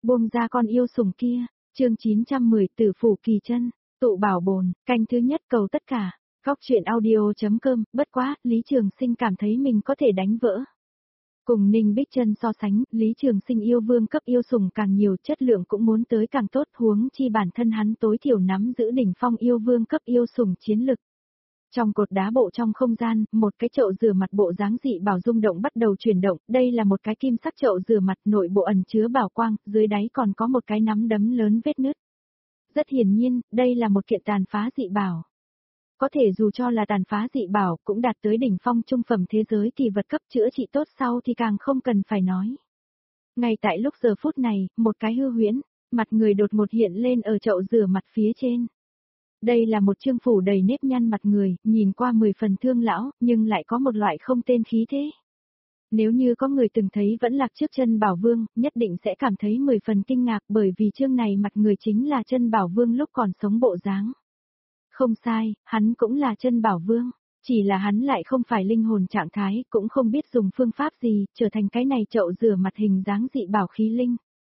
Buông ra con yêu sủng kia, chương 910 Tử Phủ Kỳ Chân, tụ bảo bồn, canh thứ nhất cầu tất cả, góc chuyện audio.com, bất quá, Lý Trường Sinh cảm thấy mình có thể đánh vỡ. Cùng Ninh Bích Chân so sánh, Lý Trường Sinh yêu vương cấp yêu sủng càng nhiều, chất lượng cũng muốn tới càng tốt, huống chi bản thân hắn tối thiểu nắm giữ đỉnh phong yêu vương cấp yêu sủng chiến lực. Trong cột đá bộ trong không gian, một cái chậu rửa mặt bộ dáng dị bảo rung động bắt đầu chuyển động, đây là một cái kim sắc chậu rửa mặt, nội bộ ẩn chứa bảo quang, dưới đáy còn có một cái nắm đấm lớn vết nứt. Rất hiển nhiên, đây là một kiện tàn phá dị bảo. Có thể dù cho là tàn phá dị bảo cũng đạt tới đỉnh phong trung phẩm thế giới kỳ vật cấp chữa trị tốt sau thì càng không cần phải nói. Ngay tại lúc giờ phút này, một cái hư huyễn, mặt người đột ngột hiện lên ở chậu rửa mặt phía trên. Đây là một chương phủ đầy nếp nhăn mặt người, nhìn qua 10 phần thương lão, nhưng lại có một loại không tên khí thế. Nếu như có người từng thấy vẫn lạc trước chân bảo vương, nhất định sẽ cảm thấy 10 phần kinh ngạc bởi vì chương này mặt người chính là chân bảo vương lúc còn sống bộ dáng. Không sai, hắn cũng là chân bảo vương, chỉ là hắn lại không phải linh hồn trạng thái, cũng không biết dùng phương pháp gì, trở thành cái này chậu rửa mặt hình dáng dị bảo khí linh.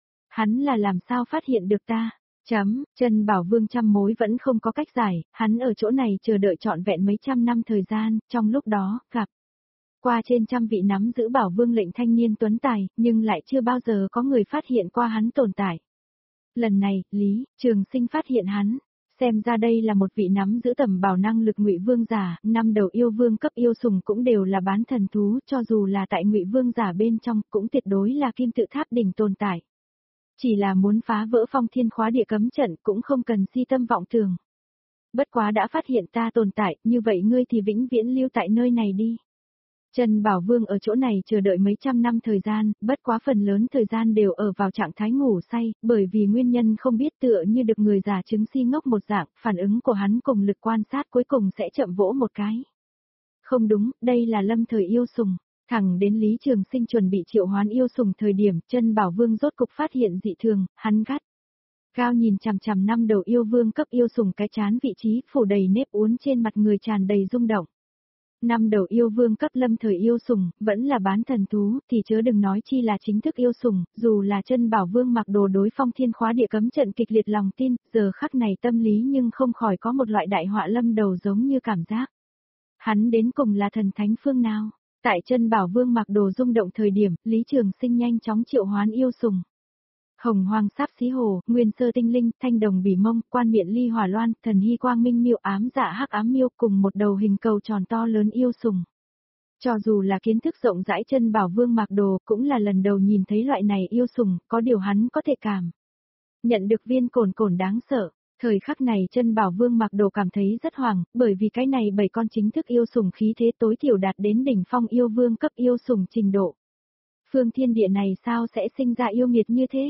Hắn là làm sao phát hiện được ta? Chân bảo vương trăm mối vẫn không có cách giải, hắn ở chỗ này chờ đợi trọn vẹn mấy trăm năm thời gian, trong lúc đó, gặp qua trên trăm vị nắm giữ bảo vương lệnh thanh niên tuấn tài, nhưng lại chưa bao giờ có người phát hiện qua hắn tồn tại. Lần này, Lý Trường Sinh phát hiện hắn, xem ra đây là một vị nắm giữ tầm bảo năng lực Ngụy Vương giả, năm đầu yêu vương cấp yêu sủng cũng đều là bán thần thú, cho dù là tại Ngụy Vương giả bên trong, cũng tuyệt đối là kim tự tháp đỉnh tồn tại. Chỉ là muốn phá vỡ phong thiên khóa địa cấm trận cũng không cần si tâm vọng tưởng. Bất quá đã phát hiện ta tồn tại, như vậy ngươi thì vĩnh viễn lưu tại nơi này đi. Trần Bảo Vương ở chỗ này chờ đợi mấy trăm năm thời gian, bất quá phần lớn thời gian đều ở vào trạng thái ngủ say, bởi vì nguyên nhân không biết tựa như được người già chứng si ngốc một dạng, phản ứng của hắn cùng lực quan sát cuối cùng sẽ chậm vỗ một cái. Không đúng, đây là lâm thời yêu sủng. Thẳng đến Lý Trường Sinh chuẩn bị triệu hoán yêu sủng thời điểm, chân bảo vương rốt cục phát hiện dị thường, hắn gắt cao nhìn chằm chằm năm đầu yêu vương cấp yêu sủng cái chán vị trí phủ đầy nếp uốn trên mặt người tràn đầy rung động. Năm đầu yêu vương cấp lâm thời yêu sủng, vẫn là bán thần thú, thì chớ đừng nói chi là chính thức yêu sủng, dù là chân bảo vương mặc đồ đối phong thiên khóa địa cấm trận kịch liệt lòng tin, giờ khắc này tâm lý nhưng không khỏi có một loại đại họa lâm đầu giống như cảm giác. Hắn đến cùng là thần thánh phương nào? Tại chân bảo vương mặc đồ rung động thời điểm, Lý Trường Sinh nhanh chóng triệu hoán yêu sủng. Hồng Hoàng Sáp Xí Hồ, Nguyên Sơ Tinh Linh, Thanh Đồng Bỉ Mông, Quan Miện Ly Hỏa Loan, Thần Hy Quang Minh Miêu, Ám Dạ Hắc Ám Miêu cùng một đầu hình cầu tròn to lớn yêu sủng. Cho dù là kiến thức rộng rãi chân bảo vương mặc đồ cũng là lần đầu nhìn thấy loại này yêu sủng, có điều hắn có thể cảm nhận được viên cồn cồn đáng sợ. Thời khắc này chân bảo vương mặc đồ cảm thấy rất hoảng, bởi vì cái này 7 con chính thức yêu sủng khí thế tối thiểu đạt đến đỉnh phong yêu vương cấp yêu sủng trình độ. Phương thiên địa này sao sẽ sinh ra yêu nghiệt như thế?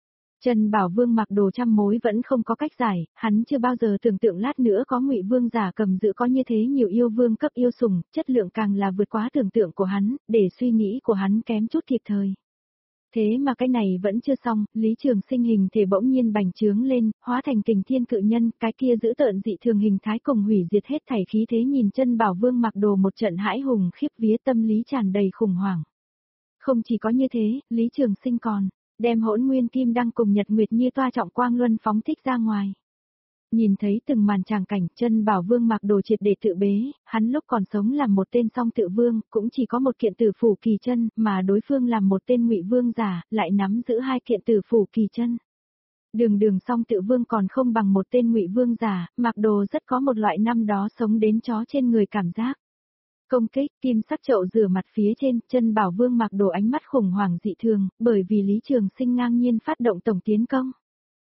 Chân bảo vương mặc đồ trăm mối vẫn không có cách giải, hắn chưa bao giờ tưởng tượng lát nữa có Ngụy Vương giả cầm giữ có như thế nhiều yêu vương cấp yêu sủng, chất lượng càng là vượt quá tưởng tượng của hắn, để suy nghĩ của hắn kém chút kịp thời. Thế mà cái này vẫn chưa xong, Lý Trường Sinh hình thể bỗng nhiên bành trướng lên, hóa thành kình thiên cự nhân, cái kia giữ tợn dị thường hình thái cùng hủy diệt hết thảy khí thế nhìn chân bảo vương mặc đồ một trận hãi hùng khiếp vía tâm lý tràn đầy khủng hoảng. Không chỉ có như thế, Lý Trường Sinh còn đem Hỗn Nguyên Kim Đăng cùng Nhật Nguyệt như toa trọng quang luân phóng thích ra ngoài. Nhìn thấy từng màn tràng cảnh chân bảo vương mặc đồ triệt để tự bế, hắn lúc còn sống làm một tên song tự vương, cũng chỉ có một kiện tử phủ kỳ chân, mà đối phương làm một tên Ngụy Vương giả, lại nắm giữ 2 kiện tử phủ kỳ chân. Đường song tự vương còn không bằng một tên Ngụy Vương giả, mặc đồ rất có một loại năm đó sống đến chó trên người cảm giác. Công kích, kim sắc chậu rửa mặt phía trên, chân bảo vương mặc đồ ánh mắt khủng hoảng dị thường, bởi vì Lý Trường Sinh ngang nhiên phát động tổng tiến công.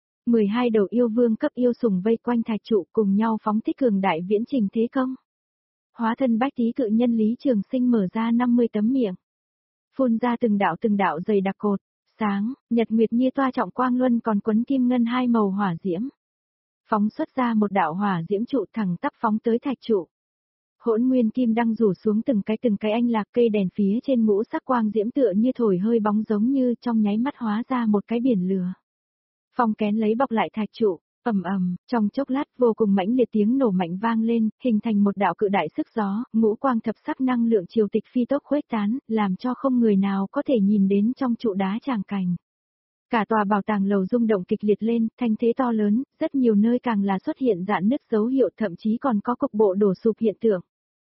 12 đầu yêu vương cấp yêu sủng vây quanh thạch trụ cùng nhau phóng thích cường đại viễn trình thế công. Hóa thân bách tí cự nhân Lý Trường Sinh mở ra 50 tấm miệng. Phun ra từng đạo dày đặc cột, sáng, nhật nguyệt như toa trọng quang luân còn quấn kim ngân 2 màu hỏa diễm. Phóng xuất ra một đạo hỏa diễm trụ thẳng tắp phóng tới thạch trụ. Hỗn Nguyên Kim Đăng rủ xuống từng cái anh lạc cây đèn phía trên ngũ sắc quang diễm tựa như thổi hơi bóng giống như trong nháy mắt hóa ra một cái biển lửa. Phong kén lấy bọc lại thạch trụ, trong chốc lát vô cùng mãnh liệt tiếng nổ mạnh vang lên, hình thành một đạo cự đại sức gió, ngũ quang thập sắc năng lượng triều tịch phi tốc khuếch tán, làm cho không người nào có thể nhìn đến trong trụ đá tràng cảnh. Cả tòa bảo tàng lầu rung động kịch liệt lên, thanh thế to lớn, rất nhiều nơi càng là xuất hiện rạn nứt dấu hiệu, thậm chí còn có cục bộ đổ sụp hiện tượng.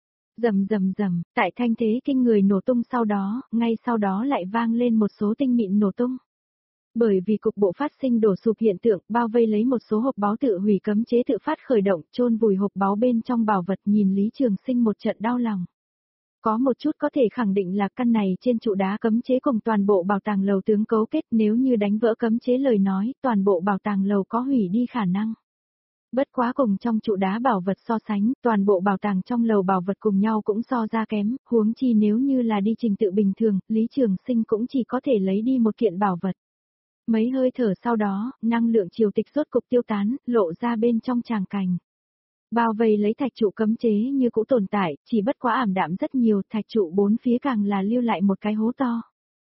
Rầm rầm rầm, tại thanh thế kinh người nổ tung sau đó, ngay sau đó lại vang lên một số tinh mịn nổ tung. Bởi vì cục bộ phát sinh đổ sụp hiện tượng, bao vây lấy một số hộp báu tự hủy cấm chế tự phát khởi động, chôn vùi hộp báu bên trong bảo vật, nhìn Lý Trường Sinh một trận đau lòng. Có một chút có thể khẳng định là căn này trên trụ đá cấm chế cùng toàn bộ bảo tàng lầu tướng cấu kết, nếu như đánh vỡ cấm chế lời nói, toàn bộ bảo tàng lầu có hủy đi khả năng. Bất quá cùng trong trụ đá bảo vật so sánh, toàn bộ bảo tàng trong lầu bảo vật cùng nhau cũng so ra kém, huống chi nếu như là đi trình tự bình thường, Lý Trường Sinh cũng chỉ có thể lấy đi một kiện bảo vật. Mấy hơi thở sau đó, năng lượng triều tịch rốt cục tiêu tán, lộ ra bên trong tràng cảnh. Bao vây lấy thạch trụ cấm chế như cũ tồn tại, chỉ bất quá ảm đạm rất nhiều, thạch trụ bốn phía càng là lưu lại một cái hố to.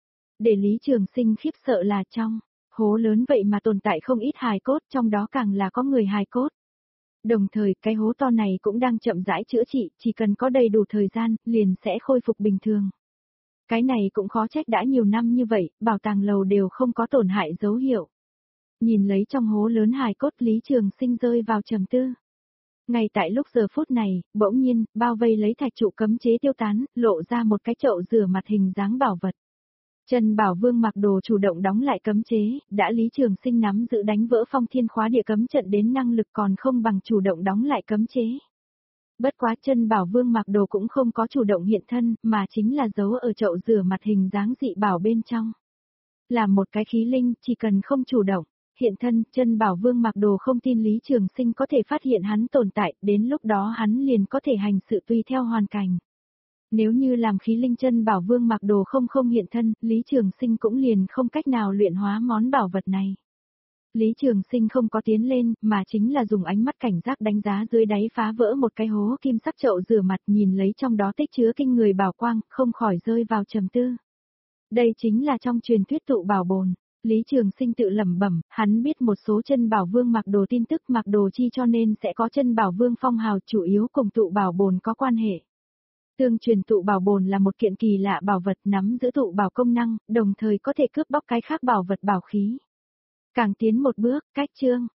Để Lý Trường Sinh khiếp sợ là trong hố lớn vậy mà tồn tại không ít hài cốt, trong đó càng là có người hài cốt. Đồng thời, cái hố to này cũng đang chậm rãi chữa trị, chỉ cần có đầy đủ thời gian, liền sẽ khôi phục bình thường. Cái này cũng khó trách đã nhiều năm như vậy, bảo tàng lầu đều không có tổn hại dấu hiệu. Nhìn lấy trong hố lớn hài cốt, Lý Trường Sinh rơi vào trầm tư. Ngay tại lúc giờ phút này, bỗng nhiên, bao vây lấy thạch trụ cấm chế tiêu tán, lộ ra một cái chậu rửa mặt hình dáng bảo vật. Trần Bảo Vương mặc đồ chủ động đóng lại cấm chế, đã Lý Trường Sinh nắm giữ đánh vỡ phong thiên khóa địa cấm trận đến năng lực còn không bằng chủ động đóng lại cấm chế. Bất quá Trần Bảo Vương mặc đồ cũng không có chủ động hiện thân, mà chính là giấu ở chậu rửa mặt hình dáng dị bảo bên trong. Là một cái khí linh, chỉ cần không chủ động hiện thân, Trần Bảo Vương mặc đồ không tin Lý Trường Sinh có thể phát hiện hắn tồn tại, đến lúc đó hắn liền có thể hành sự tùy theo hoàn cảnh. Nếu như làm khí linh Trần Bảo Vương mặc đồ không hiện thân, Lý Trường Sinh cũng liền không cách nào luyện hóa món bảo vật này. Lý Trường Sinh không có tiến lên, mà chính là dùng ánh mắt cảnh giác đánh giá dưới đáy phá vỡ một cái hố kim sắc chậu rửa mặt, nhìn lấy trong đó tích chứa kinh người bảo quang, không khỏi rơi vào trầm tư. Đây chính là trong truyền thuyết tụ bảo bồn. Lý Trường Sinh tự lẩm bẩm, hắn biết một số Chân Bảo Vương mặc đồ tin tức, mặc đồ chi cho nên sẽ có Chân Bảo Vương phong hào, chủ yếu cùng tụ bảo bồn có quan hệ. Tương truyền tụ bảo bồn là một kiện kỳ lạ bảo vật, nắm giữ tụ bảo công năng, đồng thời có thể cướp bóc cái khác bảo vật bảo khí. Càng tiến một bước, cách chương